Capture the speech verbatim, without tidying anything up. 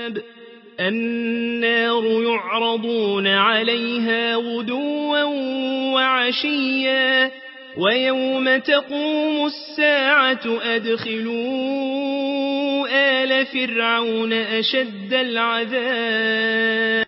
النار يعرضون عليها غدوا وعشيا ويوم تقوم الساعة أدخلوا آل فرعون أشد العذاب